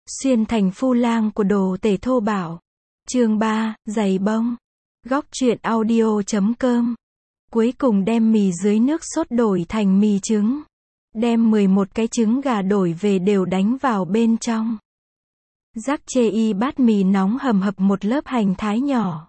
Xuyên thành phu lang của đồ tể thô bạo. Chương 3, giày bông. Góc truyện audio.com. Cuối cùng đem mì dưới nước sốt đổi thành mì trứng. Đem 11 cái trứng gà đổi về đều đánh vào bên trong. Rắc chê y bát mì nóng hầm hập một lớp hành thái nhỏ.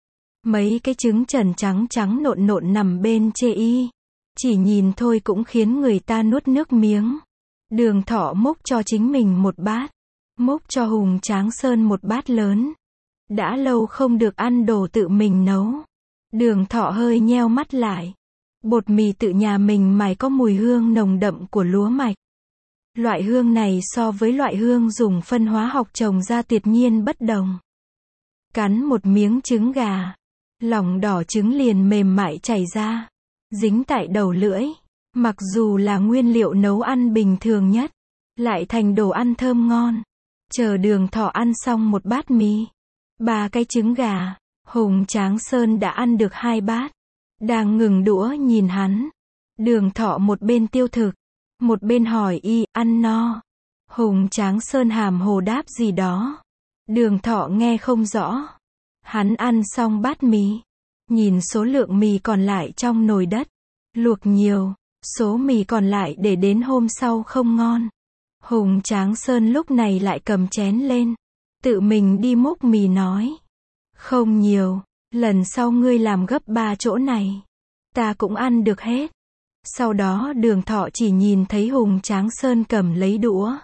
Mấy cái trứng trần trắng trắng nộn nộn nằm bên chê y. Chỉ nhìn thôi cũng khiến người ta nuốt nước miếng. Đường Thọ múc cho chính mình một bát. Múc cho Hùng Tráng Sơn một bát lớn. Đã lâu không được ăn đồ tự mình nấu. Đường Thọ hơi nheo mắt lại. Bột mì tự nhà mình mài có mùi hương nồng đậm của lúa mạch. Loại hương này so với loại hương dùng phân hóa học trồng ra tuyệt nhiên bất đồng. Cắn một miếng trứng gà. Lòng đỏ trứng liền mềm mại chảy ra. Dính tại đầu lưỡi. Mặc dù là nguyên liệu nấu ăn bình thường nhất. Lại thành đồ ăn thơm ngon. Chờ Đường Thọ ăn xong một bát mì. 3 cái trứng gà. Hùng Tráng Sơn đã ăn được 2 bát. Đang ngừng đũa nhìn hắn. Đường Thọ một bên tiêu thực. Một bên hỏi y, ăn no. Hùng Tráng Sơn hàm hồ đáp gì đó. Đường Thọ nghe không rõ. Hắn ăn xong bát mì. Nhìn số lượng mì còn lại trong nồi đất. Luộc nhiều. Số mì còn lại để đến hôm sau không ngon. Hùng Tráng Sơn lúc này lại cầm chén lên. Tự mình đi múc mì nói. Không nhiều. Lần sau ngươi làm gấp 3 chỗ này. Ta cũng ăn được hết. Sau đó Đường Thọ chỉ nhìn thấy Hùng Tráng Sơn cầm lấy đũa.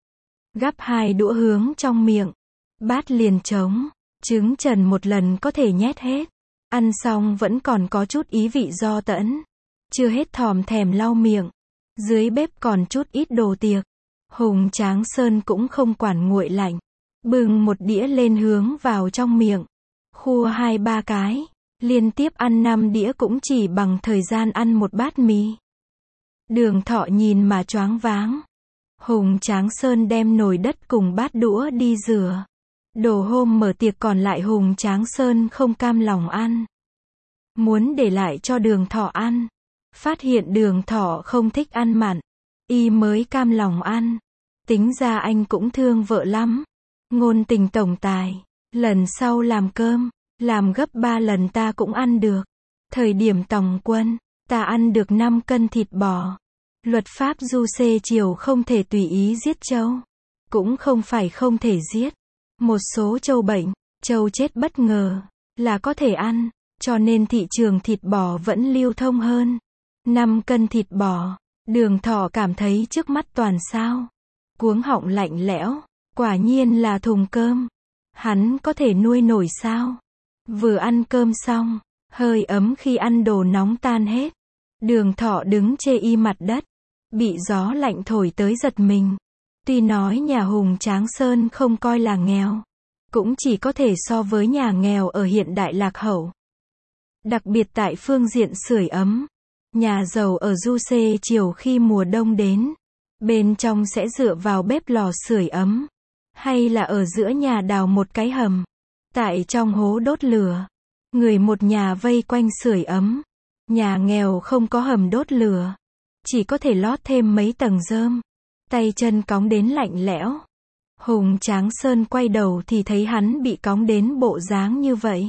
Gắp 2 đũa hướng trong miệng. Bát liền trống. Trứng trần một lần có thể nhét hết. Ăn xong vẫn còn có chút ý vị do tẫn. Chưa hết thòm thèm lau miệng. Dưới bếp còn chút ít đồ tiệc. Hùng Tráng Sơn cũng không quản nguội lạnh. Bưng một đĩa lên hướng vào trong miệng. Khua 2-3 cái. Liên tiếp ăn 5 đĩa cũng chỉ bằng thời gian ăn một bát mì. Đường Thọ nhìn mà choáng váng. Hùng Tráng Sơn đem nồi đất cùng bát đũa đi rửa. Đồ hôm mở tiệc còn lại Hùng Tráng Sơn không cam lòng ăn. Muốn để lại cho Đường Thọ ăn. Phát hiện Đường Thọ không thích ăn mặn. Y mới cam lòng ăn. Tính ra anh cũng thương vợ lắm. Ngôn tình tổng tài. Lần sau làm cơm. Làm gấp 3 lần ta cũng ăn được. Thời điểm tòng quân. Ta ăn được 5 cân thịt bò. Luật pháp du xê triều không thể tùy ý giết trâu. Cũng không phải không thể giết. Một số trâu bệnh. Trâu chết bất ngờ. Là có thể ăn. Cho nên thị trường thịt bò vẫn lưu thông hơn. 5 cân thịt bò. Đường Thọ cảm thấy trước mắt toàn sao. Cuống họng lạnh lẽo. Quả nhiên là thùng cơm. Hắn có thể nuôi nổi sao? Vừa ăn cơm xong. Hơi ấm khi ăn đồ nóng tan hết. Đường Thọ đứng chê y mặt đất. Bị gió lạnh thổi tới giật mình. Tuy nói nhà Hùng Tráng Sơn không coi là nghèo. Cũng chỉ có thể so với nhà nghèo ở hiện đại lạc hậu. Đặc biệt tại phương diện sưởi ấm. Nhà giàu ở du xê triều khi mùa đông đến. Bên trong sẽ dựa vào bếp lò sưởi ấm. Hay là ở giữa nhà đào một cái hầm. Tại trong hố đốt lửa. Người một nhà vây quanh sưởi ấm. Nhà nghèo không có hầm đốt lửa. Chỉ có thể lót thêm mấy tầng rơm. Tay chân cóng đến lạnh lẽo. Hùng Tráng Sơn quay đầu thì thấy hắn bị cóng đến bộ dáng như vậy.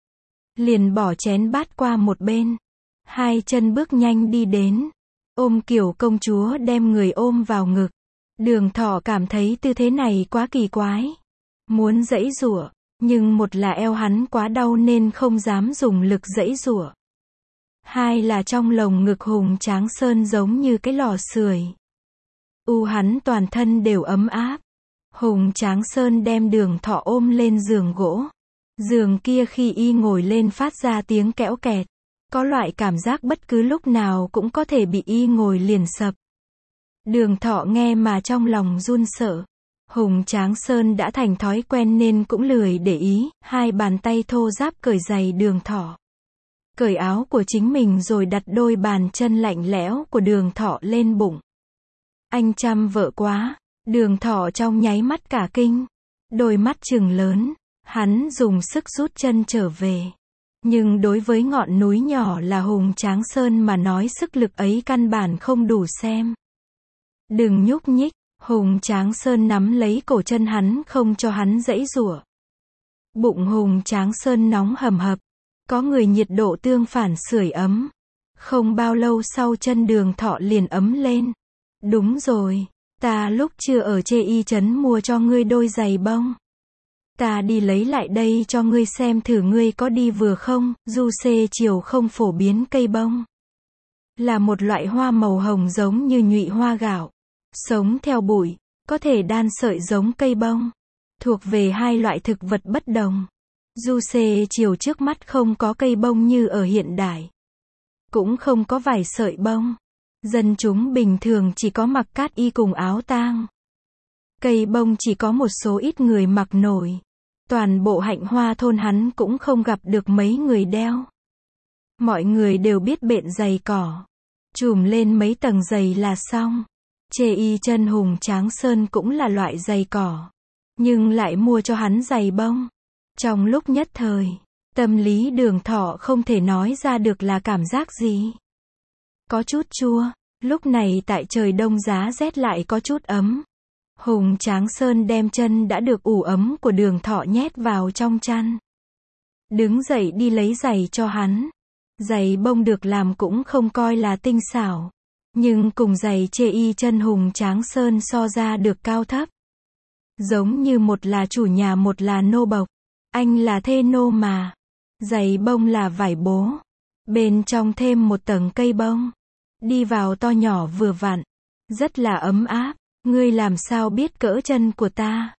Liền bỏ chén bát qua một bên. 2 chân bước nhanh đi đến. Ôm kiểu công chúa đem người ôm vào ngực. Đường Thọ cảm thấy tư thế này quá kỳ quái. Muốn giãy giụa. Nhưng một là eo hắn quá đau nên không dám dùng lực giãy giụa. 2 là trong lồng ngực Hùng Tráng Sơn giống như cái lò sưởi. Hắn toàn thân đều ấm áp. Hùng Tráng Sơn đem Đường Thọ ôm lên giường gỗ. Giường kia khi y ngồi lên phát ra tiếng kẽo kẹt. Có loại cảm giác bất cứ lúc nào cũng có thể bị y ngồi liền sập. Đường Thọ nghe mà trong lòng run sợ. Hùng Tráng Sơn đã thành thói quen nên cũng lười để ý. 2 bàn tay thô ráp cởi giày Đường Thọ. Cởi áo của chính mình rồi đặt đôi bàn chân lạnh lẽo của Đường Thọ lên bụng. Anh chăm vợ quá. Đường Thọ trong nháy mắt cả kinh. Đôi mắt trừng lớn. Hắn dùng sức rút chân trở về. Nhưng đối với ngọn núi nhỏ là Hùng Tráng Sơn mà nói sức lực ấy căn bản không đủ xem. Đừng nhúc nhích. Hùng Tráng Sơn nắm lấy cổ chân hắn không cho hắn giãy giụa. Bụng Hùng Tráng Sơn nóng hầm hập. Có người nhiệt độ tương phản sưởi ấm. Không bao lâu sau chân Đường Thọ liền ấm lên. Đúng rồi, ta lúc chưa ở Chê Y Trấn mua cho ngươi đôi giày bông. Ta đi lấy lại đây cho ngươi xem thử ngươi có đi vừa không. Du xê chiều không phổ biến cây bông. Là một loại hoa màu hồng giống như nhụy hoa gạo. Sống theo bụi, có thể đan sợi giống cây bông. Thuộc về hai loại thực vật bất đồng. Du xê chiều trước mắt không có cây bông như ở hiện đại. Cũng không có vải sợi bông. Dân chúng bình thường chỉ có mặc cát y cùng áo tang. Cây bông chỉ có một số ít người mặc nổi. Toàn bộ Hạnh Hoa thôn hắn cũng không gặp được mấy người đeo. Mọi người đều biết bện giày cỏ. Chùm lên mấy tầng giày là xong. Chê Y chân Hùng Tráng Sơn cũng là loại giày cỏ. Nhưng lại mua cho hắn giày bông. Trong lúc nhất thời, tâm lý Đường Thọ không thể nói ra được là cảm giác gì. Có chút chua, lúc này tại trời đông giá rét lại có chút ấm. Hùng Tráng Sơn đem chân đã được ủ ấm của Đường Thọ nhét vào trong chăn. Đứng dậy đi lấy giày cho hắn. Giày bông được làm cũng không coi là tinh xảo. Nhưng cùng giày Chê Y chân Hùng Tráng Sơn so ra được cao thấp. Giống như một là chủ nhà một là nô bộc. Anh là thê nô mà. Giày bông là vải bố. Bên trong thêm một tầng cây bông. Đi vào to nhỏ vừa vặn. Rất là ấm áp. Ngươi làm sao biết cỡ chân của ta?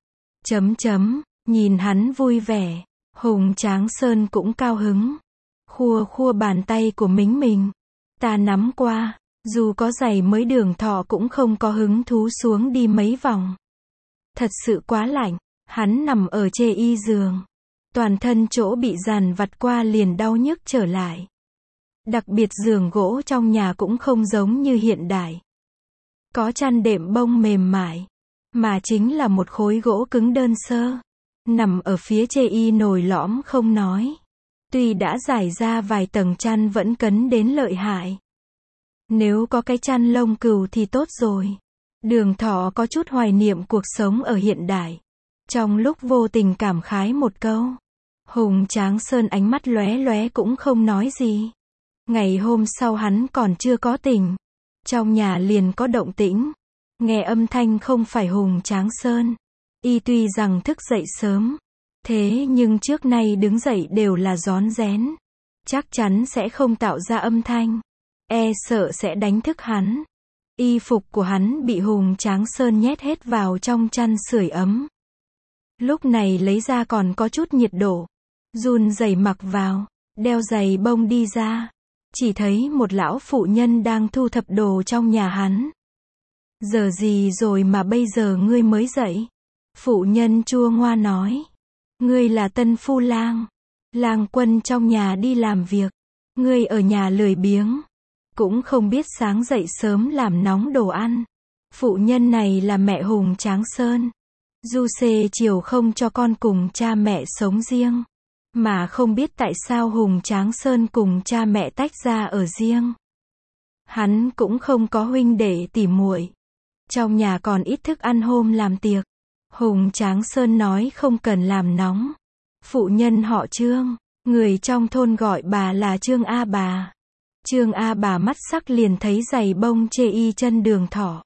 Nhìn hắn vui vẻ. Hùng Tráng Sơn cũng cao hứng. Khua khua bàn tay của mình. Ta nắm qua. Dù có giày mới Đường Thọ cũng không có hứng thú xuống đi mấy vòng. Thật sự quá lạnh. Hắn nằm ở Chê Y giường. Toàn thân chỗ bị dàn vặt qua liền đau nhức trở lại. Đặc biệt giường gỗ trong nhà cũng không giống như hiện đại. Có chăn đệm bông mềm mại. Mà chính là một khối gỗ cứng đơn sơ. Nằm ở phía Chê Y nồi lõm không nói. Tuy đã giải ra vài tầng chăn vẫn cấn đến lợi hại. Nếu có cái chăn lông cừu thì tốt rồi. Đường Thọ có chút hoài niệm cuộc sống ở hiện đại. Trong lúc vô tình cảm khái một câu. Hùng Tráng Sơn ánh mắt lóe lóe cũng không nói gì. Ngày hôm sau hắn còn chưa có tỉnh. Trong nhà liền có động tĩnh. Nghe âm thanh không phải Hùng Tráng Sơn. Y tuy rằng thức dậy sớm. Thế nhưng trước nay đứng dậy đều là rón rén. Chắc chắn sẽ không tạo ra âm thanh. E sợ sẽ đánh thức hắn. Y phục của hắn bị Hùng Tráng Sơn nhét hết vào trong chăn sưởi ấm. Lúc này lấy ra còn có chút nhiệt độ. Run rẩy mặc vào. Đeo giày bông đi ra. Chỉ thấy một lão phụ nhân đang thu thập đồ trong nhà hắn. Giờ gì rồi mà bây giờ ngươi mới dậy? Phụ nhân chua ngoa nói. Ngươi là tân phu lang. Lang quân trong nhà đi làm việc. Ngươi ở nhà lười biếng. Cũng không biết sáng dậy sớm làm nóng đồ ăn. Phụ nhân này là mẹ Hùng Tráng Sơn. Du xê chiều không cho con cùng cha mẹ sống riêng. Mà không biết tại sao Hùng Tráng Sơn cùng cha mẹ tách ra ở riêng. Hắn cũng không có huynh đệ tỉ muội. Trong nhà còn ít thức ăn hôm làm tiệc. Hùng Tráng Sơn nói không cần làm nóng. Phụ nhân họ Trương. Người trong thôn gọi bà là Trương A Bà. Trương A Bà mắt sắc liền thấy giày bông Chê Y chân Đường Thọ.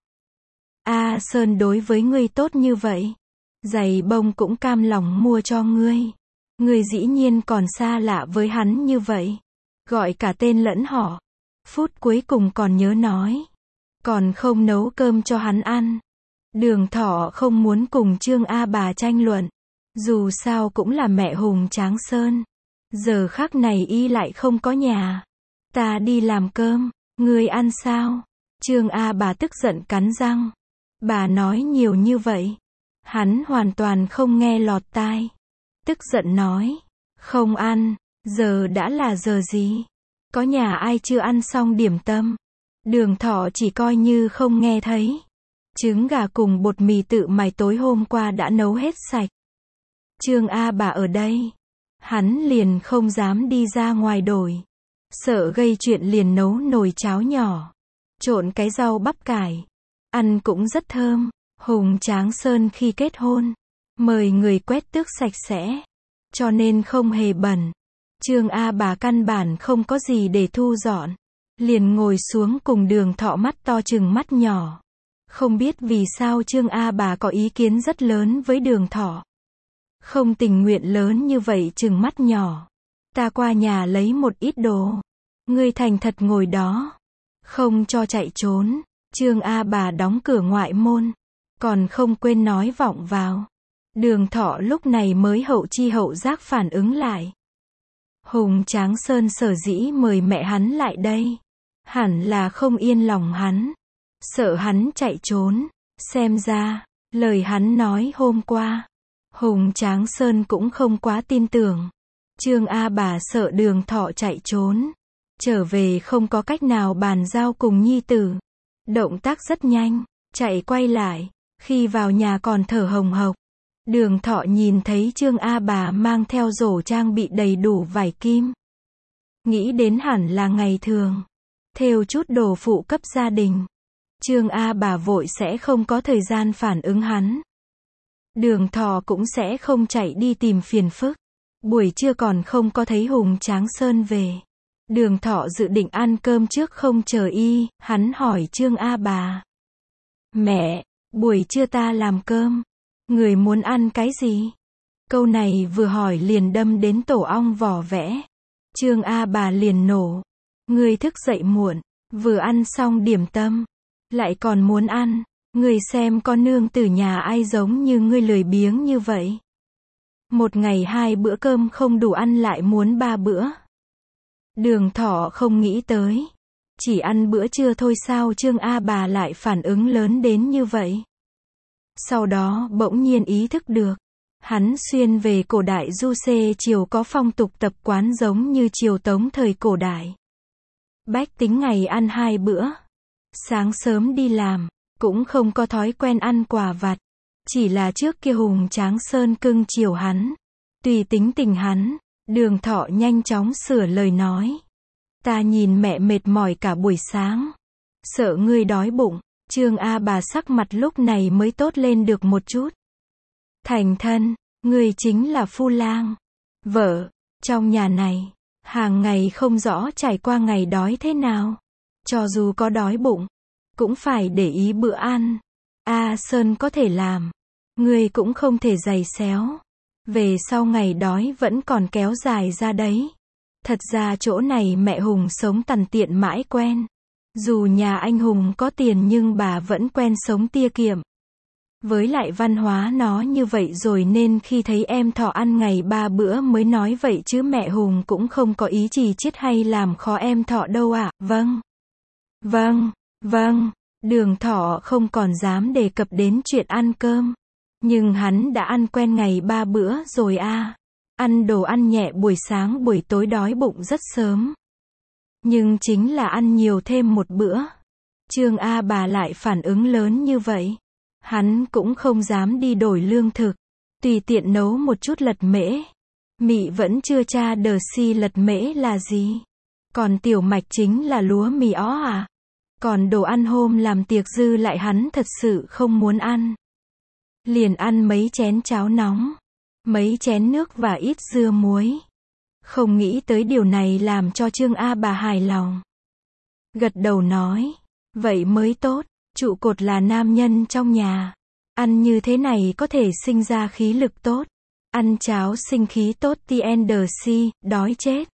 A Sơn đối với ngươi tốt như vậy. Giày bông cũng cam lòng mua cho ngươi. Ngươi dĩ nhiên còn xa lạ với hắn như vậy. Gọi cả tên lẫn họ. Phút cuối cùng còn nhớ nói. Còn không nấu cơm cho hắn ăn. Đường Thọ không muốn cùng Trương A Bà tranh luận. Dù sao cũng là mẹ Hùng Tráng Sơn. Giờ khắc này y lại không có nhà. Ta đi làm cơm. Ngươi ăn sao? Trương A Bà tức giận cắn răng. Bà nói nhiều như vậy. Hắn hoàn toàn không nghe lọt tai. Tức giận nói. Không ăn. Giờ đã là giờ gì? Có nhà ai chưa ăn xong điểm tâm? Đường Thọ chỉ coi như không nghe thấy. Trứng gà cùng bột mì tự mài tối hôm qua đã nấu hết sạch. Trương A Bà ở đây. Hắn liền không dám đi ra ngoài đổi. Sợ gây chuyện liền nấu nồi cháo nhỏ. Trộn cái rau bắp cải. Ăn cũng rất thơm. Hùng Tráng Sơn khi kết hôn, mời người quét tước sạch sẽ, cho nên không hề bẩn. Trương A Bà căn bản không có gì để thu dọn, liền ngồi xuống cùng Đường Thọ mắt to chừng mắt nhỏ. Không biết vì sao Trương A Bà có ý kiến rất lớn với Đường Thọ. Không tình nguyện lớn như vậy chừng mắt nhỏ. Ta qua nhà lấy một ít đồ. Ngươi thành thật ngồi đó. Không cho chạy trốn. Trương A Bà đóng cửa ngoại môn. Còn không quên nói vọng vào. Đường Thọ lúc này mới hậu chi hậu giác phản ứng lại. Hùng Tráng Sơn sở dĩ mời mẹ hắn lại đây. Hẳn là không yên lòng hắn. Sợ hắn chạy trốn. Xem ra, lời hắn nói hôm qua, Hùng Tráng Sơn cũng không quá tin tưởng. Trương A Bà sợ Đường Thọ chạy trốn. Trở về không có cách nào bàn giao cùng nhi tử. Động tác rất nhanh, chạy quay lại. Khi vào nhà còn thở hồng hộc. Đường Thọ nhìn thấy Trương A Bà mang theo rổ trang bị đầy đủ vải kim. Nghĩ đến hẳn là ngày thường. Thêu chút đồ phụ cấp gia đình. Trương A Bà vội sẽ không có thời gian phản ứng hắn. Đường Thọ cũng sẽ không chạy đi tìm phiền phức. Buổi trưa còn không có thấy Hùng Tráng Sơn về. Đường Thọ dự định ăn cơm trước không chờ y, hắn hỏi Trương A Bà. Mẹ, buổi trưa ta làm cơm. Người muốn ăn cái gì? Câu này vừa hỏi liền đâm đến tổ ong vỏ vẽ. Trương A Bà liền nổ. Người thức dậy muộn, vừa ăn xong điểm tâm, lại còn muốn ăn. Người xem con nương tử nhà ai giống như ngươi lười biếng như vậy. Một ngày 2 bữa cơm không đủ ăn lại muốn 3 bữa. Đường Thọ không nghĩ tới. Chỉ ăn bữa trưa thôi sao Trương A Bà lại phản ứng lớn đến như vậy. Sau đó bỗng nhiên ý thức được. Hắn xuyên về cổ đại du xê triều có phong tục tập quán giống như triều Tống thời cổ đại. Bách tính ngày ăn 2 bữa. Sáng sớm đi làm, cũng không có thói quen ăn quà vặt. Chỉ là trước kia Hùng Tráng Sơn cưng chiều hắn. Tùy tính tình hắn, Đường Thọ nhanh chóng sửa lời nói. Ta nhìn mẹ mệt mỏi cả buổi sáng. Sợ ngươi đói bụng. Trương A Bà sắc mặt lúc này mới tốt lên được một chút. Thành thân, ngươi chính là phu lang. Vợ, trong nhà này, hàng ngày không rõ trải qua ngày đói thế nào. Cho dù có đói bụng, cũng phải để ý bữa ăn. A Sơn có thể làm. Ngươi cũng không thể giày xéo. Về sau ngày đói vẫn còn kéo dài ra đấy. Thật ra chỗ này mẹ Hùng sống tằn tiện mãi quen. Dù nhà anh Hùng có tiền nhưng bà vẫn quen sống tiết kiệm. Với lại văn hóa nó như vậy rồi nên khi thấy em Thọ ăn ngày 3 bữa mới nói vậy chứ mẹ Hùng cũng không có ý trì chiết hay làm khó em Thọ đâu ạ. Vâng. Vâng, vâng. Đường Thọ không còn dám đề cập đến chuyện ăn cơm. Nhưng hắn đã ăn quen ngày 3 bữa rồi à. Ăn đồ ăn nhẹ buổi sáng buổi tối đói bụng rất sớm. Nhưng chính là ăn nhiều thêm một bữa. Trương A Bà lại phản ứng lớn như vậy. Hắn cũng không dám đi đổi lương thực. Tùy tiện nấu một chút lật mễ. Mị vẫn chưa tra đờ si lật mễ là gì. Còn tiểu mạch chính là lúa mì ó à. Còn đồ ăn hôm làm tiệc dư lại hắn thật sự không muốn ăn. Liền ăn mấy chén cháo nóng. Mấy chén nước và ít dưa muối. Không nghĩ tới điều này làm cho Trương A Bà hài lòng. Gật đầu nói. Vậy mới tốt. Trụ cột là nam nhân trong nhà. Ăn như thế này có thể sinh ra khí lực tốt. Ăn cháo sinh khí tốt TNDC, đói chết.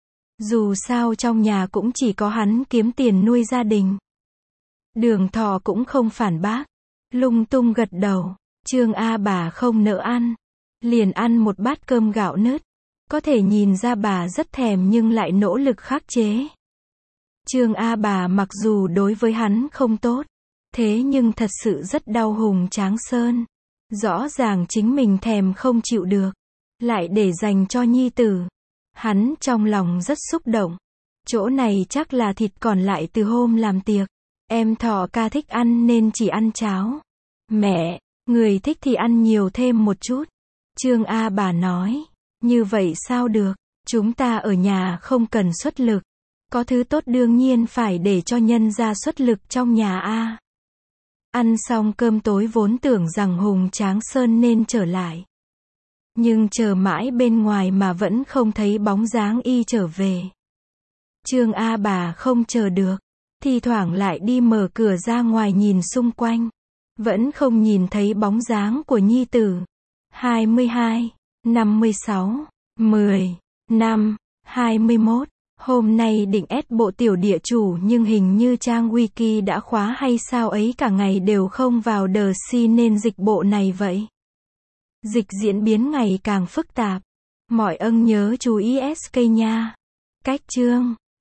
Dù sao trong nhà cũng chỉ có hắn kiếm tiền nuôi gia đình. Đường Thọ cũng không phản bác. Lung tung gật đầu. Trương A Bà không nỡ ăn. Liền ăn một bát cơm gạo nứt. Có thể nhìn ra bà rất thèm nhưng lại nỗ lực khắc chế. Trương A Bà mặc dù đối với hắn không tốt. Thế nhưng thật sự rất đau Hùng Tráng Sơn. Rõ ràng chính mình thèm không chịu được. Lại để dành cho nhi tử. Hắn trong lòng rất xúc động. Chỗ này chắc là thịt còn lại từ hôm làm tiệc. Em Thọ ca thích ăn nên chỉ ăn cháo. Mẹ, người thích thì ăn nhiều thêm một chút. Trương A Bà nói. Như vậy sao được. Chúng ta ở nhà không cần xuất lực. Có thứ tốt đương nhiên phải để cho nhân ra xuất lực trong nhà a. Ăn xong cơm tối vốn tưởng rằng Hùng Tráng Sơn nên trở lại. Nhưng chờ mãi bên ngoài mà vẫn không thấy bóng dáng y trở về. Trương A Bà không chờ được, thi thoảng lại đi mở cửa ra ngoài nhìn xung quanh. Vẫn không nhìn thấy bóng dáng của nhi tử. 22, 56, 10, 5, 21. Hôm nay định ép bộ tiểu địa chủ nhưng hình như trang wiki đã khóa hay sao ấy, cả ngày đều không vào đờ si nên dịch bộ này vậy. Dịch diễn biến ngày càng phức tạp. Mọi ân nhớ chú ý SK nha. Cách chương